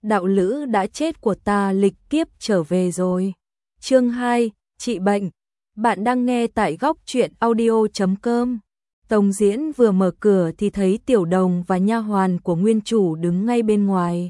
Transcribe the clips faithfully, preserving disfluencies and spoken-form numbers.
đạo lữ đã chết của ta lịch kiếp trở về rồi. Chương hai, trị bệnh. Bạn đang nghe tại góc truyện audio chấm com. Tống Diễn vừa mở cửa thì thấy Tiểu Đồng và nha hoàn của nguyên chủ đứng ngay bên ngoài.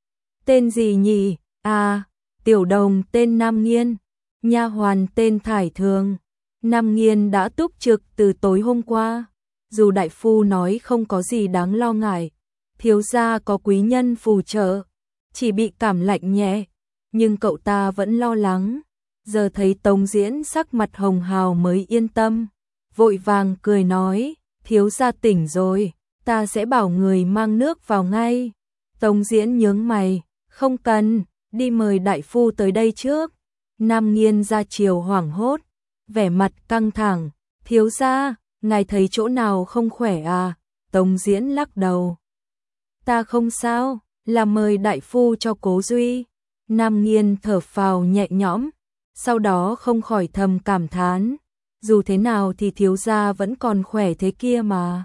Tên gì nhỉ? À, Tiểu Đồng tên Nam Nghiên, nha hoàn tên Thải Thường. Nam Nghiên đã túc trực từ tối hôm qua. Dù đại phu nói không có gì đáng lo ngại, thiếu gia có quý nhân phù trợ, chỉ bị cảm lạnh nhẹ, nhưng cậu ta vẫn lo lắng. Giờ thấy Tống Diễn sắc mặt hồng hào mới yên tâm, vội vàng cười nói, thiếu gia tỉnh rồi, ta sẽ bảo người mang nước vào ngay. Tống Diễn nhướng mày, không cần, đi mời đại phu tới đây trước. Nam Nghiên ra chiều hoảng hốt, vẻ mặt căng thẳng, thiếu gia, ngài thấy chỗ nào không khỏe à? Tống Diễn lắc đầu, ta không sao, là mời đại phu cho Cố Duy. Nam Nghiên thở phào nhẹ nhõm, sau đó không khỏi thầm cảm thán, dù thế nào thì thiếu gia vẫn còn khỏe thế kia mà.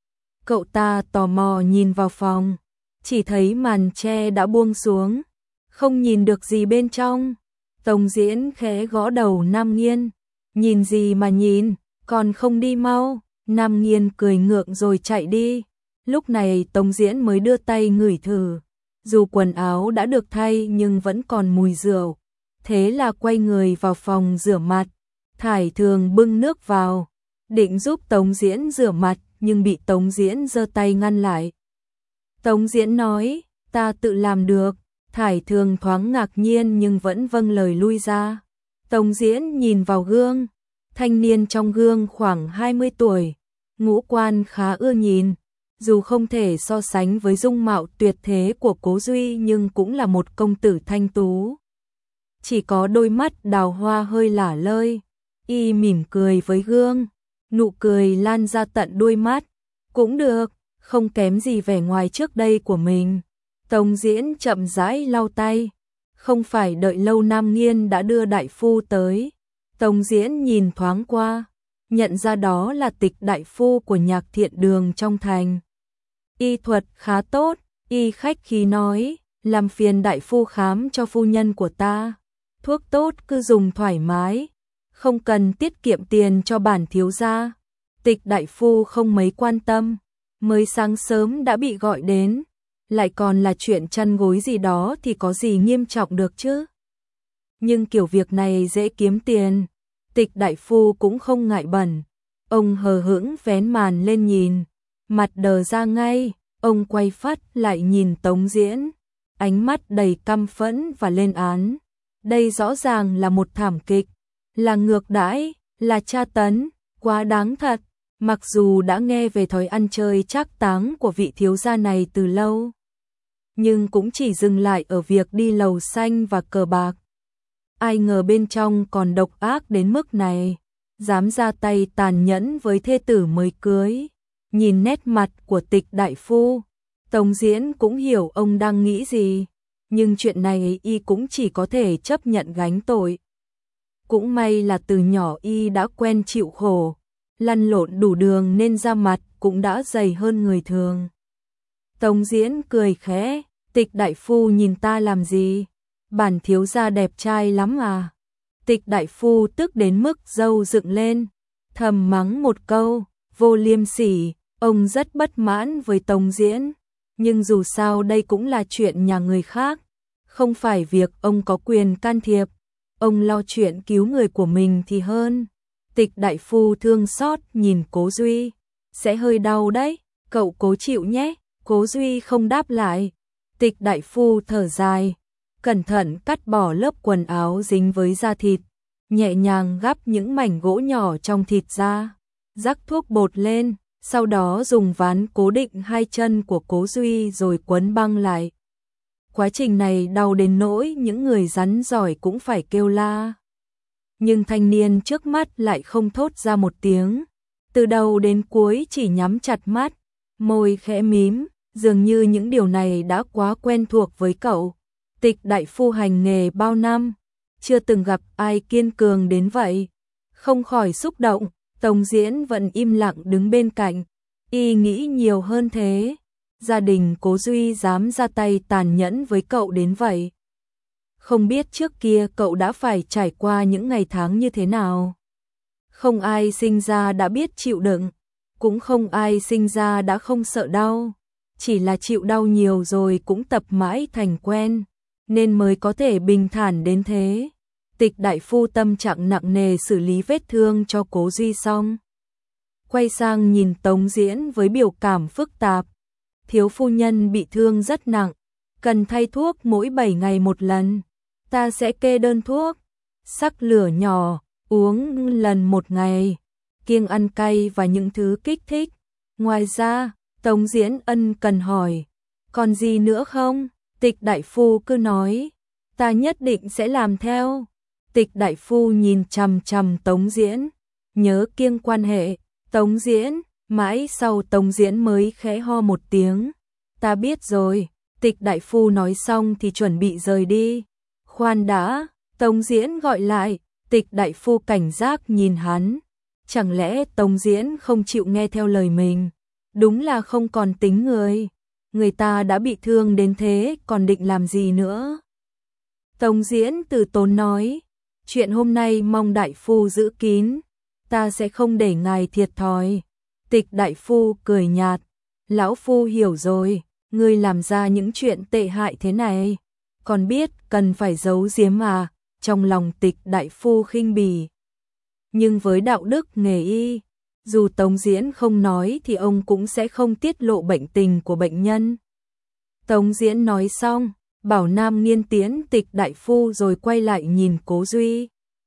Cậu ta tò mò nhìn vào phòng, chỉ thấy màn che đã buông xuống, không nhìn được gì bên trong. Tống Diễn khẽ gõ đầu Nam Nghiên, nhìn gì mà nhìn, còn không đi mau. Nam Nghiên cười ngượng rồi chạy đi. Lúc này Tống Diễn mới đưa tay ngửi thử, dù quần áo đã được thay nhưng vẫn còn mùi rượu. Thế là quay người vào phòng rửa mặt. Thải Thường bưng nước vào, định giúp Tống Diễn rửa mặt nhưng bị Tống Diễn giơ tay ngăn lại. Tống Diễn nói, ta tự làm được. Thải Thường thoáng ngạc nhiên nhưng vẫn vâng lời lui ra. Tống Diễn nhìn vào gương, thanh niên trong gương khoảng hai mươi tuổi, ngũ quan khá ưa nhìn, dù không thể so sánh với dung mạo tuyệt thế của Cố Duy nhưng cũng là một công tử thanh tú. Chỉ có đôi mắt đào hoa hơi lả lơi, y mỉm cười với gương, nụ cười lan ra tận đuôi mắt, cũng được, không kém gì vẻ ngoài trước đây của mình. Tống Diễn chậm rãi lau tay, không phải đợi lâu Nam Nghiên đã đưa đại phu tới. Tống Diễn nhìn thoáng qua, nhận ra đó là Tịch đại phu của Nhạc Thiện Đường trong thành. Y thuật khá tốt, y khách khí nói, làm phiền đại phu khám cho phu nhân của ta. Thuốc tốt cứ dùng thoải mái, không cần tiết kiệm tiền cho bản thiếu gia. Tịch đại phu không mấy quan tâm, mới sáng sớm đã bị gọi đến, lại còn là chuyện chăn gối gì đó thì có gì nghiêm trọng được chứ. Nhưng kiểu việc này dễ kiếm tiền, Tịch đại phu cũng không ngại bẩn. Ông hờ hững vén màn lên nhìn, mặt đờ ra ngay, ông quay phát lại nhìn Tống Diễn, ánh mắt đầy căm phẫn và lên án. Đây rõ ràng là một thảm kịch, là ngược đãi, là tra tấn, quá đáng thật. Mặc dù đã nghe về thói ăn chơi trác táng của vị thiếu gia này từ lâu, nhưng cũng chỉ dừng lại ở việc đi lầu xanh và cờ bạc. Ai ngờ bên trong còn độc ác đến mức này, dám ra tay tàn nhẫn với thê tử mới cưới. Nhìn nét mặt của Tịch đại phu, Tống Diễn cũng hiểu ông đang nghĩ gì, nhưng chuyện này y cũng chỉ có thể chấp nhận gánh tội. Cũng may là từ nhỏ y đã quen chịu khổ, lăn lộn đủ đường nên da mặt cũng đã dày hơn người thường. Tống Diễn cười khẽ, Tịch đại phu nhìn ta làm gì? Bản thiếu gia đẹp trai lắm à? Tịch đại phu tức đến mức râu dựng lên, thầm mắng một câu, vô liêm sỉ. Ông rất bất mãn với Tống Diễn, nhưng dù sao đây cũng là chuyện nhà người khác, không phải việc ông có quyền can thiệp. Ông lo chuyện cứu người của mình thì hơn. Tịch đại phu thương xót nhìn Cố Duy, sẽ hơi đau đấy, cậu cố chịu nhé. Cố Duy không đáp lại. Tịch đại phu thở dài, cẩn thận cắt bỏ lớp quần áo dính với da thịt, nhẹ nhàng gắp những mảnh gỗ nhỏ trong thịt ra, rắc thuốc bột lên, sau đó dùng ván cố định hai chân của Cố Duy rồi quấn băng lại. Quá trình này đau đến nỗi những người rắn giỏi cũng phải kêu la. Nhưng thanh niên trước mắt lại không thốt ra một tiếng, từ đầu đến cuối chỉ nhắm chặt mắt, môi khẽ mím, dường như những điều này đã quá quen thuộc với cậu. Tịch đại phu hành nghề bao năm, chưa từng gặp ai kiên cường đến vậy. Không khỏi xúc động, Tống Diễn vẫn im lặng đứng bên cạnh, y nghĩ nhiều hơn thế. gia đình Cố Duy dám ra tay tàn nhẫn với cậu đến vậy. Không biết trước kia cậu đã phải trải qua những ngày tháng như thế nào. Không ai sinh ra đã biết chịu đựng, cũng không ai sinh ra đã không sợ đau. Chỉ là chịu đau nhiều rồi cũng tập mãi thành quen, nên mới có thể bình thản đến thế. Tịch đại phu tâm trạng nặng nề xử lý vết thương cho Cố Duy xong. Quay sang nhìn Tống Diễn với biểu cảm phức tạp. Thiếu phu nhân bị thương rất nặng, cần thay thuốc mỗi bảy ngày một lần. Ta sẽ kê đơn thuốc, sắc lửa nhỏ, uống lần một ngày, kiêng ăn cay và những thứ kích thích. Ngoài ra, Tống Diễn ân cần hỏi, còn gì nữa không? Tịch đại phu cứ nói, ta nhất định sẽ làm theo. Tịch đại phu nhìn chằm chằm Tống Diễn, nhớ kiêng quan hệ. Tống Diễn, mãi sau Tống Diễn mới khẽ ho một tiếng. Ta biết rồi. Tịch đại phu nói xong thì chuẩn bị rời đi. Khoan đã, Tống Diễn gọi lại. Tịch đại phu cảnh giác nhìn hắn. Chẳng lẽ Tống Diễn không chịu nghe theo lời mình? Đúng là không còn tính người. Người ta đã bị thương đến thế còn định làm gì nữa? Tống Diễn từ tốn nói, chuyện hôm nay mong đại phu giữ kín, ta sẽ không để ngài thiệt thòi. Tịch đại phu cười nhạt, lão phu hiểu rồi, ngươi làm ra những chuyện tệ hại thế này, còn biết cần phải giấu giếm mà. Trong lòng Tịch đại phu khinh bỉ. Nhưng với đạo đức nghề y, dù Tống Diễn không nói thì ông cũng sẽ không tiết lộ bệnh tình của bệnh nhân. Tống Diễn nói xong, bảo Nam Nghiên tiến Tịch đại phu rồi quay lại nhìn Cố Duy.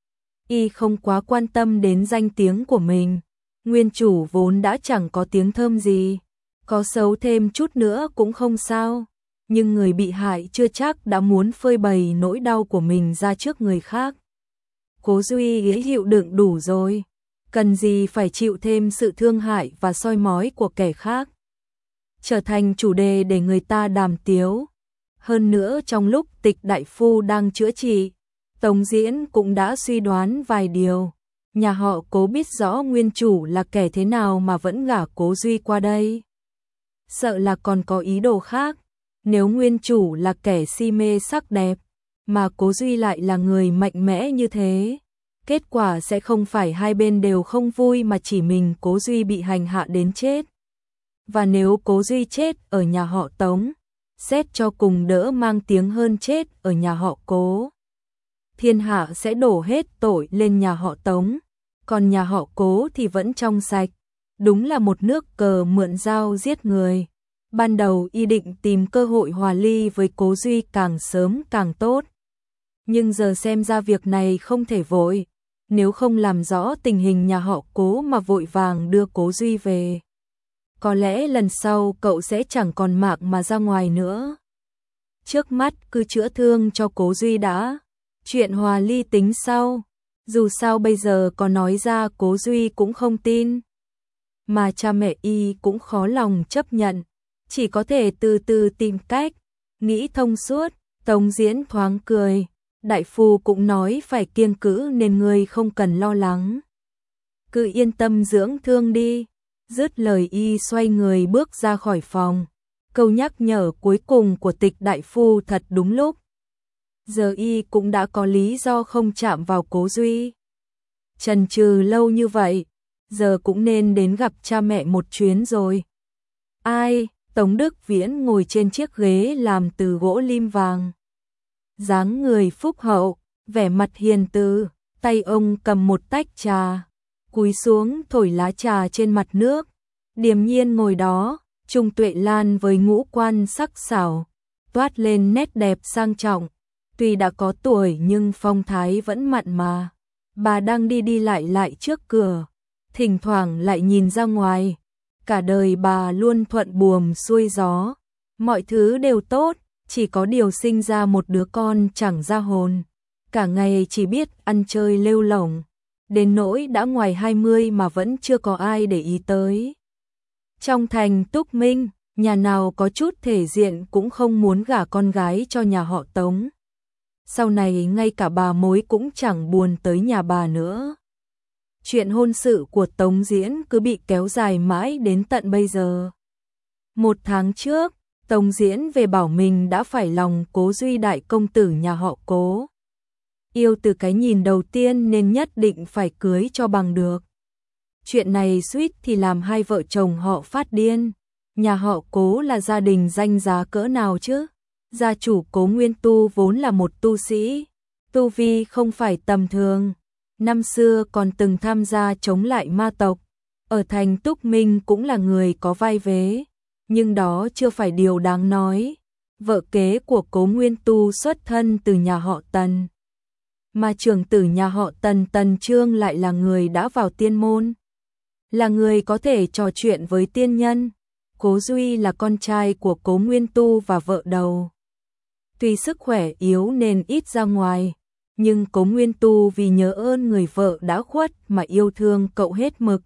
Y không quá quan tâm đến danh tiếng của mình, nguyên chủ vốn đã chẳng có tiếng thơm gì, có xấu thêm chút nữa cũng không sao, nhưng người bị hại chưa chắc đã muốn phơi bày nỗi đau của mình ra trước người khác. Cố Duy ghế chịu đựng đủ rồi, cần gì phải chịu thêm sự thương hại và soi mói của kẻ khác, trở thành chủ đề để người ta đàm tiếu. Hơn nữa trong lúc Tịch đại phu đang chữa trị, Tống Diễn cũng đã suy đoán vài điều. Nhà họ Cố biết rõ nguyên chủ là kẻ thế nào mà vẫn gả Cố Duy qua đây. Sợ là còn có ý đồ khác. Nếu nguyên chủ là kẻ si mê sắc đẹp, mà Cố Duy lại là người mạnh mẽ như thế, kết quả sẽ không phải hai bên đều không vui mà chỉ mình Cố Duy bị hành hạ đến chết. Và nếu Cố Duy chết ở nhà họ Tống, xét cho cùng đỡ mang tiếng hơn chết ở nhà họ Cố. Thiên hạ sẽ đổ hết tội lên nhà họ Tống, còn nhà họ Cố thì vẫn trong sạch. Đúng là một nước cờ mượn dao giết người. Ban đầu y định tìm cơ hội hòa ly với Cố Duy càng sớm càng tốt. Nhưng giờ xem ra việc này không thể vội, nếu không làm rõ tình hình nhà họ Cố mà vội vàng đưa Cố Duy về, có lẽ lần sau cậu sẽ chẳng còn mạng mà ra ngoài nữa. Trước mắt cứ chữa thương cho Cố Duy đã, chuyện hòa ly tính sau. Dù sao bây giờ có nói ra Cố Duy cũng không tin, mà cha mẹ y cũng khó lòng chấp nhận, chỉ có thể từ từ tìm cách, nghĩ thông suốt. Tống Diễn thoáng cười, đại phu cũng nói phải kiêng cữ nên ngươi không cần lo lắng. Cứ yên tâm dưỡng thương đi. Dứt lời y xoay người bước ra khỏi phòng. Câu nhắc nhở cuối cùng của Tịch đại phu thật đúng lúc. Giờ y cũng đã có lý do không chạm vào Cố Duy. Chần chừ lâu như vậy, giờ cũng nên đến gặp cha mẹ một chuyến rồi. Ai? Tống Đức Viễn ngồi trên chiếc ghế làm từ gỗ lim vàng. Dáng người phúc hậu, vẻ mặt hiền từ, tay ông cầm một tách trà, cúi xuống thổi lá trà trên mặt nước. Điềm nhiên ngồi đó, Trung Tuệ Lan với ngũ quan sắc sảo, toát lên nét đẹp sang trọng. Tuy đã có tuổi nhưng phong thái vẫn mặn mà. Bà đang đi đi lại lại trước cửa, thỉnh thoảng lại nhìn ra ngoài. Cả đời bà luôn thuận buồm xuôi gió, mọi thứ đều tốt, chỉ có điều sinh ra một đứa con chẳng ra hồn. Cả ngày chỉ biết ăn chơi lêu lổng, đến nỗi đã ngoài hai mươi mà vẫn chưa có ai để ý tới. Trong thành Túc Minh, nhà nào có chút thể diện cũng không muốn gả con gái cho nhà họ Tống. Sau này ngay cả bà mối cũng chẳng buồn tới nhà bà nữa. Chuyện hôn sự của Tống Diễn cứ bị kéo dài mãi đến tận bây giờ. Một tháng trước, Tống Diễn về bảo mình đã phải lòng Cố Duy đại công tử nhà họ Cố. Yêu từ cái nhìn đầu tiên nên nhất định phải cưới cho bằng được. Chuyện này suýt thì làm hai vợ chồng họ phát điên. Nhà họ Cố là gia đình danh giá cỡ nào chứ? Gia chủ Cố Nguyên Tu vốn là một tu sĩ, tu vi không phải tầm thường. Năm xưa còn từng tham gia chống lại ma tộc, ở thành Túc Minh cũng là người có vai vế, nhưng đó chưa phải điều đáng nói. Vợ kế của Cố Nguyên Tu xuất thân từ nhà họ Tần, mà trưởng tử nhà họ Tần Tần Trương lại là người đã vào tiên môn, là người có thể trò chuyện với tiên nhân. Cố Duy là con trai của Cố Nguyên Tu và vợ đầu. Tuy sức khỏe yếu nên ít ra ngoài, nhưng Cố Nguyên Tu vì nhớ ơn người vợ đã khuất mà yêu thương cậu hết mực.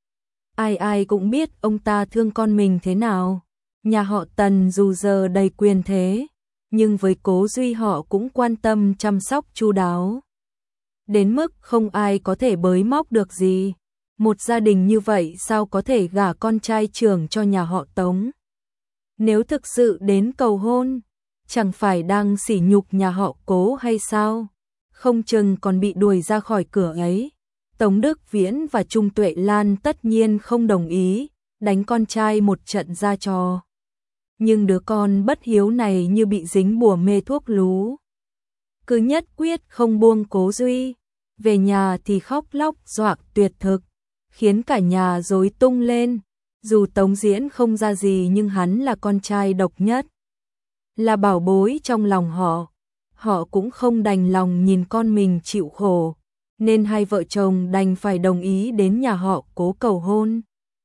Ai ai cũng biết ông ta thương con mình thế nào. Nhà họ Tần dù giờ đầy quyền thế, nhưng với Cố Duy họ cũng quan tâm chăm sóc chu đáo, đến mức không ai có thể bới móc được gì. Một gia đình như vậy sao có thể gả con trai trưởng cho nhà họ Tống? Nếu thực sự đến cầu hôn, chẳng phải đang sỉ nhục nhà họ Cố hay sao? Không chừng còn bị đuổi ra khỏi cửa ấy. Tống Đức Viễn và Trung Tuệ Lan tất nhiên không đồng ý, đánh con trai một trận ra trò. Nhưng đứa con bất hiếu này như bị dính bùa mê thuốc lú, cứ nhất quyết không buông Cố Duy. Về nhà thì khóc lóc doạc tuyệt thực, khiến cả nhà rối tung lên. Dù Tống Diễn không ra gì nhưng hắn là con trai độc nhất, là bảo bối trong lòng họ. Họ cũng không đành lòng nhìn con mình chịu khổ, nên hai vợ chồng đành phải đồng ý đến nhà họ Cố cầu hôn.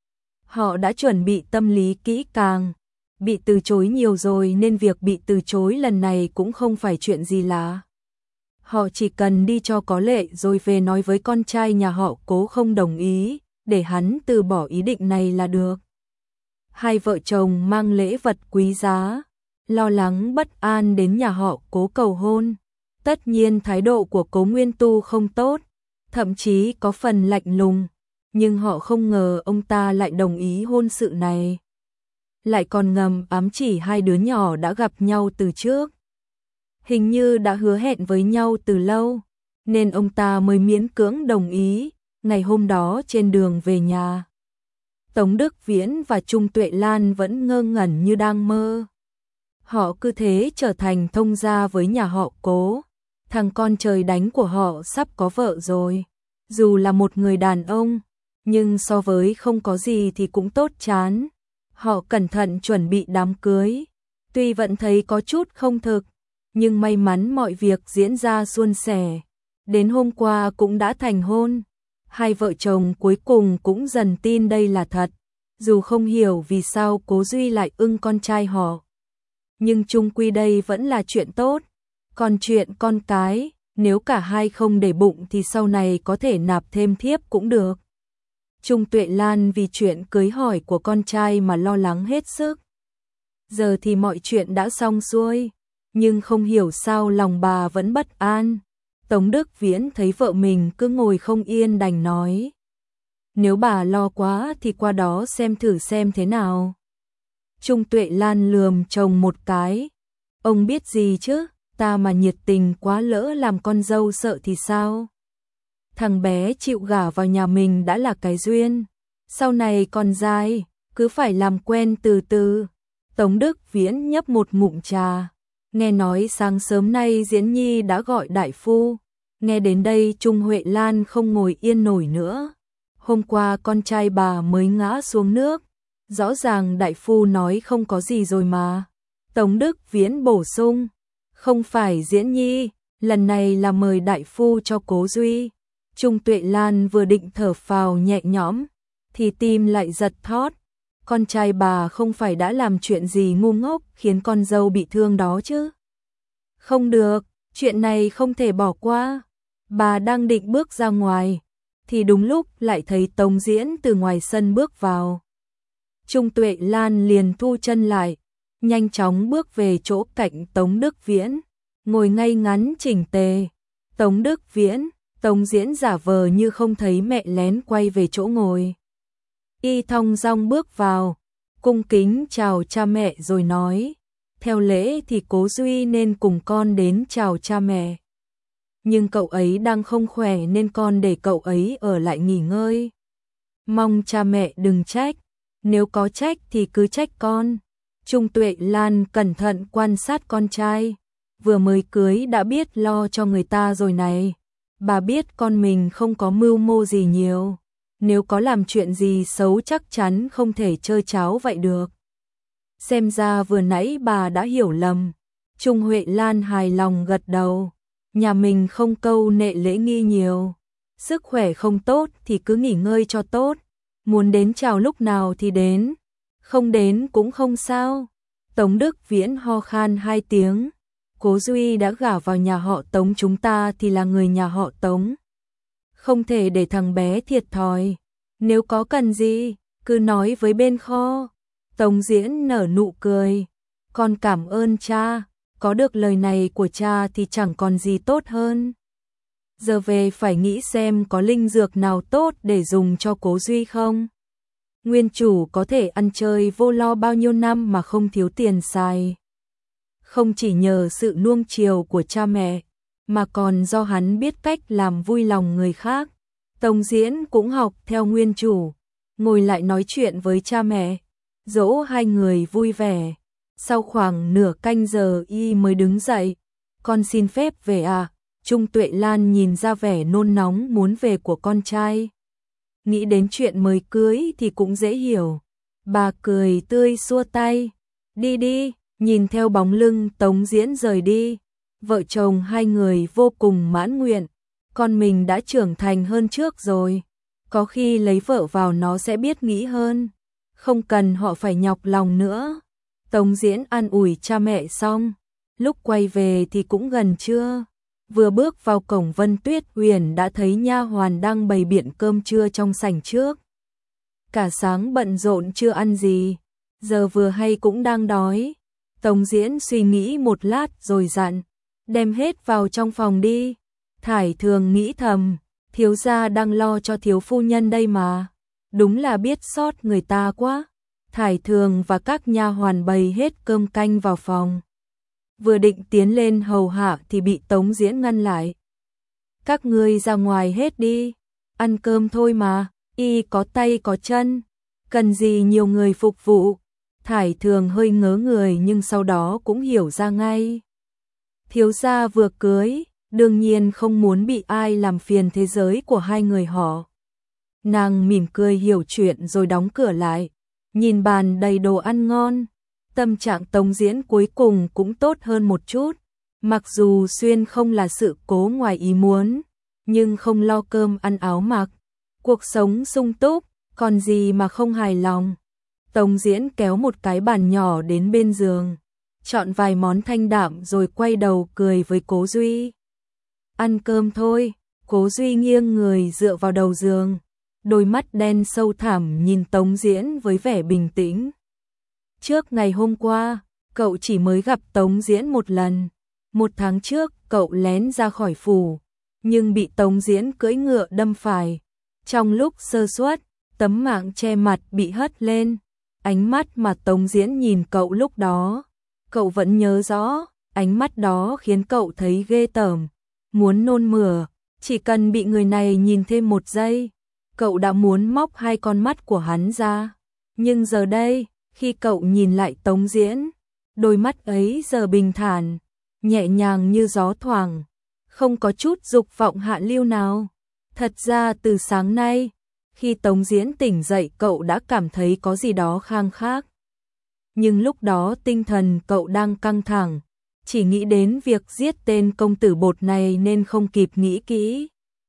Họ đã chuẩn bị tâm lý kỹ càng, bị từ chối nhiều rồi nên việc bị từ chối lần này cũng không phải chuyện gì lạ. Họ chỉ cần đi cho có lệ rồi về nói với con trai nhà họ Cố không đồng ý, để hắn từ bỏ ý định này là được. Hai vợ chồng mang lễ vật quý giá, lo lắng bất an đến nhà họ Cố cầu hôn. Tất nhiên thái độ của Cố Nguyên Tu không tốt, thậm chí có phần lạnh lùng, nhưng họ không ngờ ông ta lại đồng ý hôn sự này. Lại còn ngầm ám chỉ hai đứa nhỏ đã gặp nhau từ trước, hình như đã hứa hẹn với nhau từ lâu, nên ông ta mới miễn cưỡng đồng ý. Ngày hôm đó trên đường về nhà, Tống Đức Viễn và Trung Tuệ Lan vẫn ngơ ngẩn như đang mơ. Họ cứ thế trở thành thông gia với nhà họ Cố. Thằng con trời đánh của họ sắp có vợ rồi. Dù là một người đàn ông, nhưng so với không có gì thì cũng tốt chán. Họ cẩn thận chuẩn bị đám cưới. Tuy vẫn thấy có chút không thực, nhưng may mắn mọi việc diễn ra suôn sẻ. Đến hôm qua cũng đã thành hôn. Hai vợ chồng cuối cùng cũng dần tin đây là thật. Dù không hiểu vì sao Cố Duy lại ưng con trai họ, nhưng chung quy đây vẫn là chuyện tốt. Còn chuyện con cái, nếu cả hai không để bụng thì sau này có thể nạp thêm thiếp cũng được. Trung Tuệ Lan vì chuyện cưới hỏi của con trai mà lo lắng hết sức. Giờ thì mọi chuyện đã xong xuôi, nhưng không hiểu sao lòng bà vẫn bất an. Tống Đức Viễn thấy vợ mình cứ ngồi không yên đành nói: nếu bà lo quá thì qua đó xem thử xem thế nào. Trung Tuệ Lan lườm chồng một cái: ông biết gì chứ, ta mà nhiệt tình quá lỡ làm con dâu sợ thì sao? Thằng bé chịu gả vào nhà mình đã là cái duyên, sau này còn dài, cứ phải làm quen từ từ. Tống Đức Viễn nhấp một ngụm trà, nghe nói sáng sớm nay Diễn Nhi đã gọi đại phu. Nghe đến đây Trung Huệ Lan không ngồi yên nổi nữa. Hôm qua con trai bà mới ngã xuống nước, rõ ràng đại phu nói không có gì rồi mà. Tống Đức Viễn bổ sung: không phải Diễn Nhi, lần này là mời đại phu cho Cố Duy. Trung Tuệ Lan vừa định thở phào nhẹ nhõm, thì tim lại giật thót. Con trai bà không phải đã làm chuyện gì ngu ngốc khiến con dâu bị thương đó chứ? Không được, chuyện này không thể bỏ qua. Bà đang định bước ra ngoài, thì đúng lúc lại thấy Tống Diễn từ ngoài sân bước vào. Trung Tuệ Lan liền thu chân lại, nhanh chóng bước về chỗ cạnh Tống Đức Viễn, ngồi ngay ngắn chỉnh tề. Tống Đức Viễn, Tống Diễn giả vờ như không thấy mẹ lén quay về chỗ ngồi. Y thong dong bước vào, cung kính chào cha mẹ rồi nói, theo lễ thì Cố Duy nên cùng con đến chào cha mẹ. Nhưng cậu ấy đang không khỏe nên con để cậu ấy ở lại nghỉ ngơi. Mong cha mẹ đừng trách, nếu có trách thì cứ trách con. Trung Tuệ Lan cẩn thận quan sát con trai, vừa mới cưới đã biết lo cho người ta rồi này. Bà biết con mình không có mưu mô gì nhiều, nếu có làm chuyện gì xấu chắc chắn không thể chơi cháo vậy được. Xem ra vừa nãy bà đã hiểu lầm. Trung Huệ Lan hài lòng gật đầu, nhà mình không câu nệ lễ nghi nhiều, sức khỏe không tốt thì cứ nghỉ ngơi cho tốt, muốn đến chào lúc nào thì đến, không đến cũng không sao. Tống Đức Viễn ho khan hai tiếng, Cố Duy đã gả vào nhà họ Tống, chúng ta thì là người nhà họ Tống, không thể để thằng bé thiệt thòi, nếu có cần gì cứ nói với bên kho. Tống Diễn nở nụ cười, con cảm ơn cha, có được lời này của cha thì chẳng còn gì tốt hơn. Giờ về phải nghĩ xem có linh dược nào tốt để dùng cho Cố Duy không. Nguyên chủ có thể ăn chơi vô lo bao nhiêu năm mà không thiếu tiền xài. Không chỉ nhờ sự nuông chiều của cha mẹ, mà còn do hắn biết cách làm vui lòng người khác. Tống Diễn cũng học theo nguyên chủ, ngồi lại nói chuyện với cha mẹ, dỗ hai người vui vẻ. Sau khoảng nửa canh giờ y mới đứng dậy, con xin phép về à. Trung Tuệ Lan nhìn ra vẻ nôn nóng muốn về của con trai. Nghĩ đến chuyện mới cưới thì cũng dễ hiểu. Bà cười tươi xua tay, đi đi. Nhìn theo bóng lưng Tống Diễn rời đi, vợ chồng hai người vô cùng mãn nguyện. Con mình đã trưởng thành hơn trước rồi, có khi lấy vợ vào nó sẽ biết nghĩ hơn, không cần họ phải nhọc lòng nữa. Tống Diễn an ủi cha mẹ xong, lúc quay về thì cũng gần trưa. Vừa bước vào cổng Vân Tuyết Huyền đã thấy nha hoàn đang bày biện cơm trưa trong sảnh trước. Cả sáng bận rộn chưa ăn gì, giờ vừa hay cũng đang đói. Tống Diễn suy nghĩ một lát rồi dặn, đem hết vào trong phòng đi. Thải Thường nghĩ thầm, thiếu gia đang lo cho thiếu phu nhân đây mà, đúng là biết sót người ta quá. Thải Thường và các nha hoàn bày hết cơm canh vào phòng. Vừa định tiến lên hầu hạ thì bị Tống Diễn ngăn lại. Các ngươi ra ngoài hết đi, ăn cơm thôi mà, y có tay có chân, cần gì nhiều người phục vụ. Thải Thường hơi ngớ người nhưng sau đó cũng hiểu ra ngay. Thiếu gia vừa cưới, đương nhiên không muốn bị ai làm phiền thế giới của hai người họ. Nàng mỉm cười hiểu chuyện rồi đóng cửa lại, nhìn bàn đầy đồ ăn ngon. Tâm trạng Tống Diễn cuối cùng cũng tốt hơn một chút. Mặc dù xuyên không là sự cố ngoài ý muốn, nhưng không lo cơm ăn áo mặc, cuộc sống sung túc, còn gì mà không hài lòng. Tống Diễn kéo một cái bàn nhỏ đến bên giường, chọn vài món thanh đạm rồi quay đầu cười với Cố Duy. Ăn cơm thôi. Cố Duy nghiêng người dựa vào đầu giường, đôi mắt đen sâu thẳm nhìn Tống Diễn với vẻ bình tĩnh. Trước ngày hôm qua, cậu chỉ mới gặp Tống Diễn một lần. Một tháng trước, cậu lén ra khỏi phủ, nhưng bị Tống Diễn cưỡi ngựa đâm phải. Trong lúc sơ suất, tấm mạng che mặt bị hất lên. Ánh mắt mà Tống Diễn nhìn cậu lúc đó, cậu vẫn nhớ rõ. Ánh mắt đó khiến cậu thấy ghê tởm, muốn nôn mửa. Chỉ cần bị người này nhìn thêm một giây, cậu đã muốn móc hai con mắt của hắn ra. Nhưng giờ đây, khi cậu nhìn lại Tống Diễn, đôi mắt ấy giờ bình thản, nhẹ nhàng như gió thoảng, không có chút dục vọng hạ lưu nào. Thật ra từ sáng nay, khi Tống Diễn tỉnh dậy cậu đã cảm thấy có gì đó khang khác. Nhưng lúc đó tinh thần cậu đang căng thẳng, chỉ nghĩ đến việc giết tên công tử bột này nên không kịp nghĩ kỹ.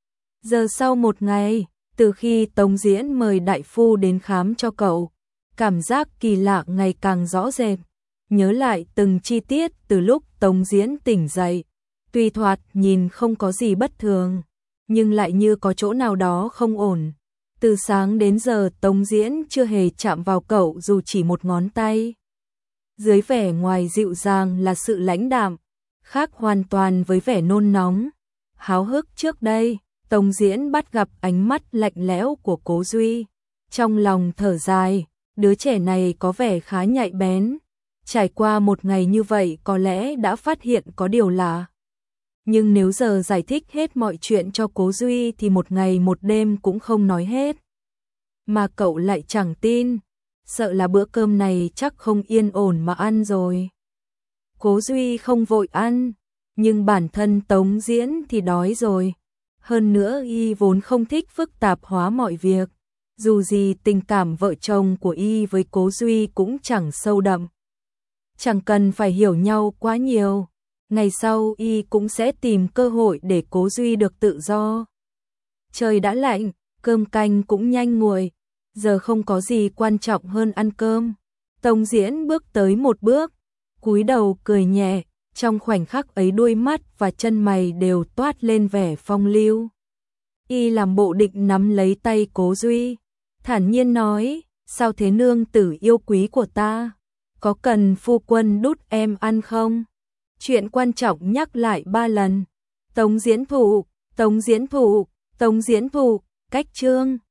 Giờ sau một ngày, từ khi Tống Diễn mời đại phu đến khám cho cậu, cảm giác kỳ lạ ngày càng rõ rệt. Nhớ lại từng chi tiết từ lúc Tống Diễn tỉnh dậy, tuy thoạt nhìn không có gì bất thường, nhưng lại như có chỗ nào đó không ổn. Từ sáng đến giờ Tống Diễn chưa hề chạm vào cậu dù chỉ một ngón tay. Dưới vẻ ngoài dịu dàng là sự lãnh đạm, khác hoàn toàn với vẻ nôn nóng, háo hức trước đây. Tống Diễn bắt gặp ánh mắt lạnh lẽo của Cố Duy, trong lòng thở dài, Đứa trẻ này có vẻ khá nhạy bén, trải qua một ngày như vậy có lẽ đã phát hiện có điều lạ. Nhưng nếu giờ giải thích hết mọi chuyện cho Cố Duy thì một ngày một đêm cũng không nói hết. Mà cậu lại chẳng tin, sợ là bữa cơm này chắc không yên ổn mà ăn rồi. Cố Duy không vội ăn, nhưng bản thân Tống Diễn thì đói rồi. Hơn nữa y vốn không thích phức tạp hóa mọi việc. Dù gì tình cảm vợ chồng của y với Cố Duy cũng chẳng sâu đậm. Chẳng cần phải hiểu nhau quá nhiều. Ngày sau y cũng sẽ tìm cơ hội để Cố Duy được tự do. Trời đã lạnh, cơm canh cũng nhanh nguội. Giờ không có gì quan trọng hơn ăn cơm. Tống Diễn bước tới một bước, cúi đầu cười nhẹ. Trong khoảnh khắc ấy đuôi mắt và chân mày đều toát lên vẻ phong lưu. Y làm bộ định nắm lấy tay Cố Duy, thản nhiên nói, sao thế nương tử yêu quý của ta? Có cần phu quân đút em ăn không? Chuyện quan trọng nhắc lại ba lần. Tống Diễn Thụ, Tống Diễn Thụ, Tống Diễn Thụ, cách chương.